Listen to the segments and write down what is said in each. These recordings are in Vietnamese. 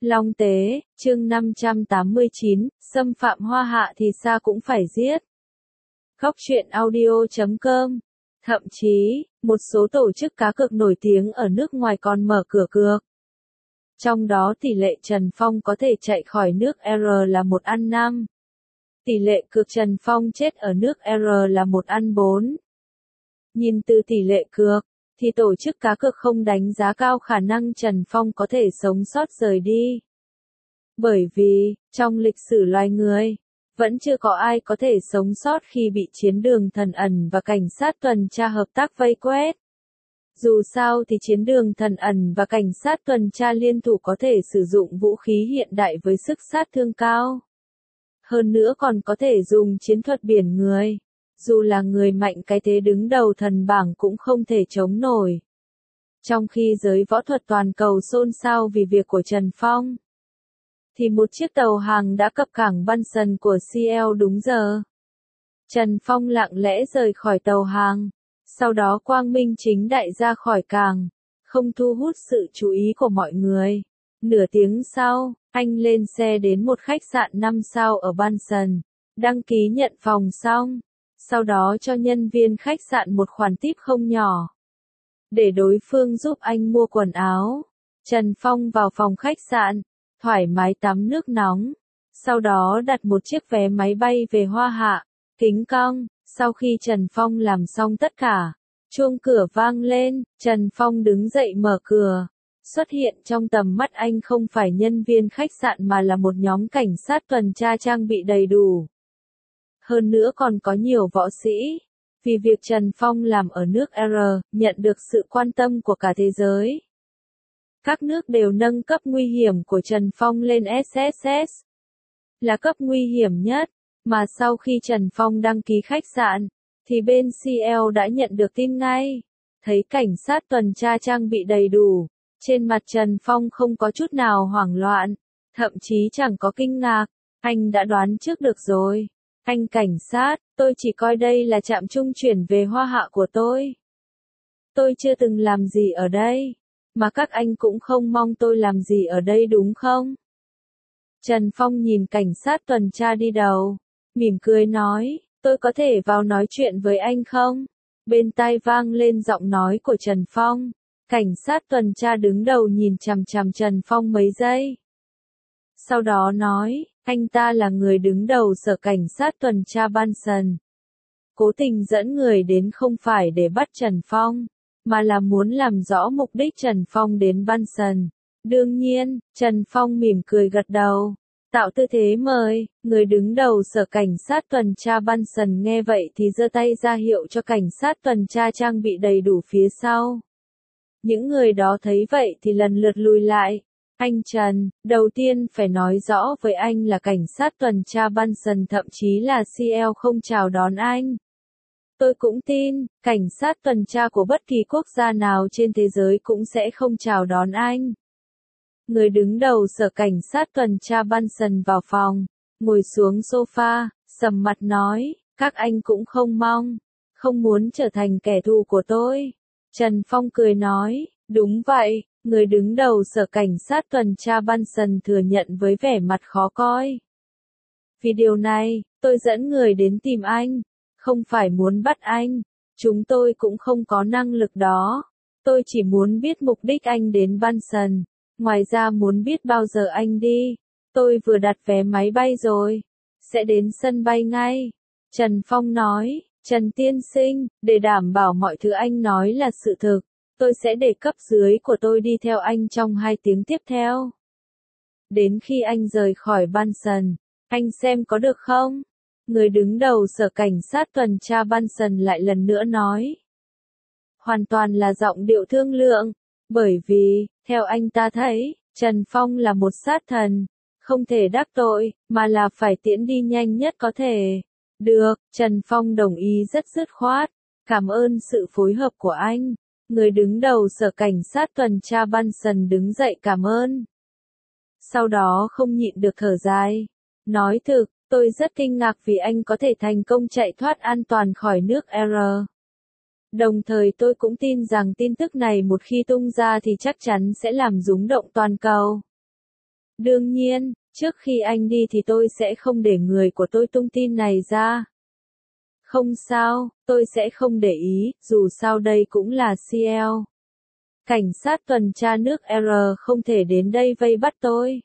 Long Tế, chương 589, xâm phạm Hoa Hạ thì sao cũng phải giết. Góc truyện audio.com. Thậm chí, một số tổ chức cá cược nổi tiếng ở nước ngoài còn mở cửa cược. Trong đó tỷ lệ Trần Phong có thể chạy khỏi nước R là 1/5. Tỷ lệ cược Trần Phong chết ở nước R là 1/4. Nhìn từ tỷ lệ cược, thì tổ chức cá cược không đánh giá cao khả năng Trần Phong có thể sống sót rời đi. Bởi vì, trong lịch sử loài người, vẫn chưa có ai có thể sống sót khi bị chiến đường thần ẩn và cảnh sát tuần tra hợp tác vây quét. Dù sao thì chiến đường thần ẩn và cảnh sát tuần tra liên thủ có thể sử dụng vũ khí hiện đại với sức sát thương cao. Hơn nữa còn có thể dùng chiến thuật biển người. Dù là người mạnh cái thế đứng đầu thần bảng cũng không thể chống nổi. Trong khi giới võ thuật toàn cầu xôn xao vì việc của Trần Phong, thì một chiếc tàu hàng đã cập cảng Bunson của CL đúng giờ. Trần Phong lặng lẽ rời khỏi tàu hàng, sau đó quang minh chính đại ra khỏi cảng, không thu hút sự chú ý của mọi người. Nửa tiếng sau, anh lên xe đến một khách sạn 5 sao ở Bunson, đăng ký nhận phòng xong. Sau đó cho nhân viên khách sạn một khoản tip không nhỏ, để đối phương giúp anh mua quần áo. Trần Phong vào phòng khách sạn, thoải mái tắm nước nóng, sau đó đặt một chiếc vé máy bay về Hoa Hạ, kính cong. Sau khi Trần Phong làm xong tất cả, chuông cửa vang lên, Trần Phong đứng dậy mở cửa. Xuất hiện trong tầm mắt anh không phải nhân viên khách sạn mà là một nhóm cảnh sát tuần tra trang bị đầy đủ. Hơn nữa còn có nhiều võ sĩ. Vì việc Trần Phong làm ở nước R, nhận được sự quan tâm của cả thế giới. Các nước đều nâng cấp nguy hiểm của Trần Phong lên SSS. Là cấp nguy hiểm nhất, mà sau khi Trần Phong đăng ký khách sạn, thì bên CL đã nhận được tin ngay. Thấy cảnh sát tuần tra trang bị đầy đủ, trên mặt Trần Phong không có chút nào hoảng loạn, thậm chí chẳng có kinh ngạc, anh đã đoán trước được rồi. Anh cảnh sát, tôi chỉ coi đây là trạm trung chuyển về Hoa Hạ của tôi. Tôi chưa từng làm gì ở đây, mà các anh cũng không mong tôi làm gì ở đây đúng không? Trần Phong nhìn cảnh sát tuần tra đi đầu, mỉm cười nói, tôi có thể vào nói chuyện với anh không? Bên tai vang lên giọng nói của Trần Phong, cảnh sát tuần tra đứng đầu nhìn chằm chằm Trần Phong mấy giây. Sau đó nói, anh ta là người đứng đầu sở cảnh sát tuần tra Bunson. Cố tình dẫn người đến không phải để bắt Trần Phong, mà là muốn làm rõ mục đích Trần Phong đến Bunson. Đương nhiên, Trần Phong mỉm cười gật đầu, tạo tư thế mời. Người đứng đầu sở cảnh sát tuần tra Bunson nghe vậy thì giơ tay ra hiệu cho cảnh sát tuần tra trang bị đầy đủ phía sau. Những người đó thấy vậy thì lần lượt lùi lại. Anh Trần, đầu tiên phải nói rõ với anh là cảnh sát tuần tra Bunson thậm chí là CL không chào đón anh. Tôi cũng tin, cảnh sát tuần tra của bất kỳ quốc gia nào trên thế giới cũng sẽ không chào đón anh. Người đứng đầu sở cảnh sát tuần tra Bunson vào phòng, ngồi xuống sofa, sầm mặt nói, các anh cũng không muốn trở thành kẻ thù của tôi. Trần Phong cười nói, đúng vậy. Người đứng đầu sở cảnh sát tuần tra Bunson thừa nhận với vẻ mặt khó coi. Vì điều này, tôi dẫn người đến tìm anh, không phải muốn bắt anh. Chúng tôi cũng không có năng lực đó. Tôi chỉ muốn biết mục đích anh đến Bunson. Ngoài ra muốn biết bao giờ anh đi. Tôi vừa đặt vé máy bay rồi. Sẽ đến sân bay ngay. Trần Phong nói, Trần tiên sinh, để đảm bảo mọi thứ anh nói là sự thực. Tôi sẽ để cấp dưới của tôi đi theo anh trong 2 tiếng tiếp theo. Đến khi anh rời khỏi Bunson, anh xem có được không? Người đứng đầu sở cảnh sát tuần tra Bunson lại lần nữa nói. Hoàn toàn là giọng điệu thương lượng, bởi vì, theo anh ta thấy, Trần Phong là một sát thần, không thể đắc tội, mà là phải tiễn đi nhanh nhất có thể. Được, Trần Phong đồng ý rất dứt khoát, cảm ơn sự phối hợp của anh. Người đứng đầu sở cảnh sát tuần tra Bunson đứng dậy cảm ơn. Sau đó không nhịn được thở dài. Nói thực, tôi rất kinh ngạc vì anh có thể thành công chạy thoát an toàn khỏi nước R. Đồng thời tôi cũng tin rằng tin tức này một khi tung ra thì chắc chắn sẽ làm rúng động toàn cầu. Đương nhiên, trước khi anh đi thì tôi sẽ không để người của tôi tung tin này ra. Không sao, tôi sẽ không để ý, dù sao đây cũng là CL. Cảnh sát tuần tra nước R không thể đến đây vây bắt tôi.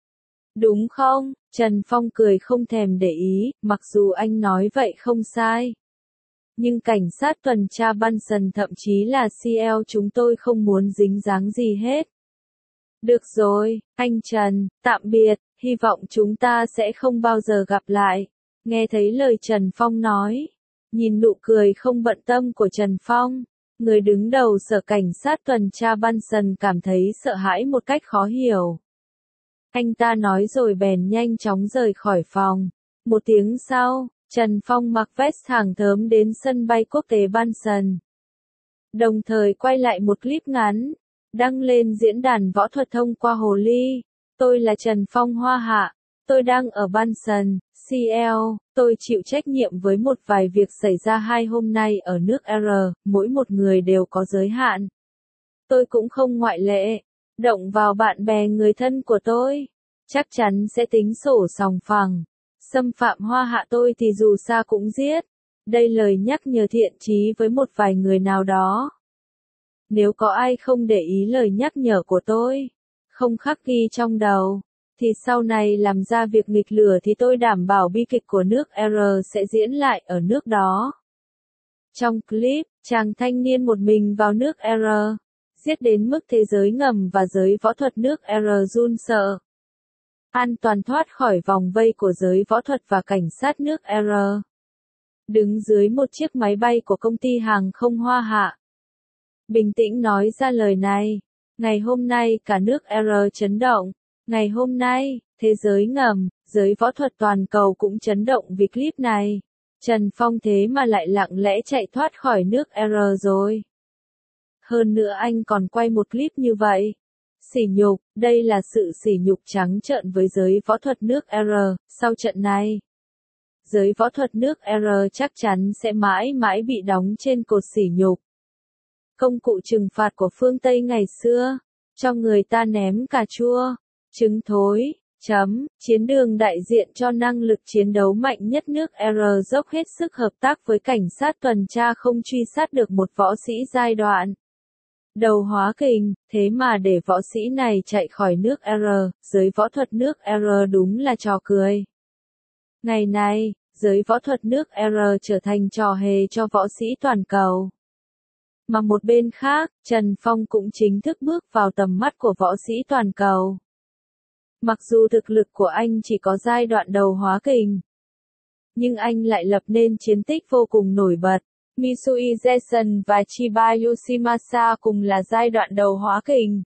Đúng không? Trần Phong cười không thèm để ý, mặc dù anh nói vậy không sai. Nhưng cảnh sát tuần tra Bunsen thậm chí là CL chúng tôi không muốn dính dáng gì hết. Được rồi, anh Trần, tạm biệt, hy vọng chúng ta sẽ không bao giờ gặp lại. Nghe thấy lời Trần Phong nói, nhìn nụ cười không bận tâm của Trần Phong, người đứng đầu sở cảnh sát tuần tra Bunsen cảm thấy sợ hãi một cách khó hiểu. Anh ta nói rồi bèn nhanh chóng rời khỏi phòng. Một tiếng sau, Trần Phong mặc vest hàng thớm đến sân bay quốc tế Bunsen. Đồng thời quay lại một clip ngắn, đăng lên diễn đàn võ thuật thông qua hồ ly. Tôi là Trần Phong Hoa Hạ. Tôi đang ở Bunsen, CL. Tôi chịu trách nhiệm với một vài việc xảy ra 2 hôm nay ở nước R. Mỗi một người đều có giới hạn. Tôi cũng không ngoại lệ. Động vào bạn bè người thân của tôi, chắc chắn sẽ tính sổ sòng phẳng. Xâm phạm Hoa Hạ tôi thì dù sao cũng giết. Đây lời nhắc nhở thiện chí với một vài người nào đó. Nếu có ai không để ý lời nhắc nhở của tôi, không khắc ghi trong đầu, thì sau này làm ra việc nghịch lửa thì tôi đảm bảo bi kịch của nước R sẽ diễn lại ở nước đó. Trong clip, chàng thanh niên một mình vào nước R, giết đến mức thế giới ngầm và giới võ thuật nước R run sợ. An toàn thoát khỏi vòng vây của giới võ thuật và cảnh sát nước R. Đứng dưới một chiếc máy bay của công ty hàng không Hoa Hạ. Bình tĩnh nói ra lời này. Ngày hôm nay cả nước R chấn động. Ngày hôm nay, thế giới ngầm, giới võ thuật toàn cầu cũng chấn động vì clip này. Trần Phong thế mà lại lặng lẽ chạy thoát khỏi nước R rồi. Hơn nữa anh còn quay một clip như vậy. Sỉ nhục, đây là sự sỉ nhục trắng trợn với giới võ thuật nước R. Sau trận này, giới võ thuật nước R chắc chắn sẽ mãi mãi bị đóng trên cột sỉ nhục. Công cụ trừng phạt của phương Tây ngày xưa, cho người ta ném cà chua, trứng thối, chiến đường đại diện cho năng lực chiến đấu mạnh nhất nước R dốc hết sức hợp tác với cảnh sát tuần tra không truy sát được một võ sĩ giai đoạn đầu hóa kình, thế mà để võ sĩ này chạy khỏi nước R, giới võ thuật nước R đúng là trò cười. Ngày nay, giới võ thuật nước R trở thành trò hề cho võ sĩ toàn cầu. Mà một bên khác, Trần Phong cũng chính thức bước vào tầm mắt của võ sĩ toàn cầu. Mặc dù thực lực của anh chỉ có giai đoạn đầu hóa kình, nhưng anh lại lập nên chiến tích vô cùng nổi bật. Misui Jason và Chiba Yoshimasa cùng là giai đoạn đầu hóa kình.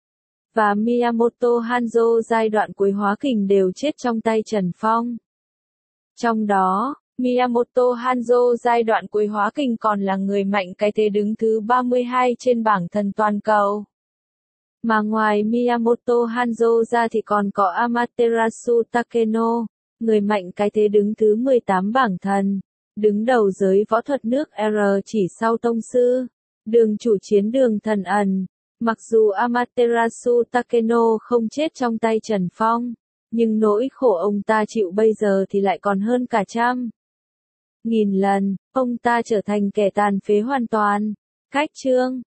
Và Miyamoto Hanzo giai đoạn cuối hóa kình đều chết trong tay Trần Phong. Trong đó, Miyamoto Hanzo giai đoạn cuối hóa kình còn là người mạnh cái thế đứng thứ 32 trên bảng thần toàn cầu. Mà ngoài Miyamoto Hanzo ra thì còn có Amaterasu Takeno, người mạnh cái thế đứng thứ 18 bảng thần, đứng đầu giới võ thuật nước R chỉ sau tông sư, đường chủ chiến đường thần ẩn. Mặc dù Amaterasu Takeno không chết trong tay Trần Phong, nhưng nỗi khổ ông ta chịu bây giờ thì lại còn hơn cả 100.000 lần, ông ta trở thành kẻ tàn phế hoàn toàn. Cách chương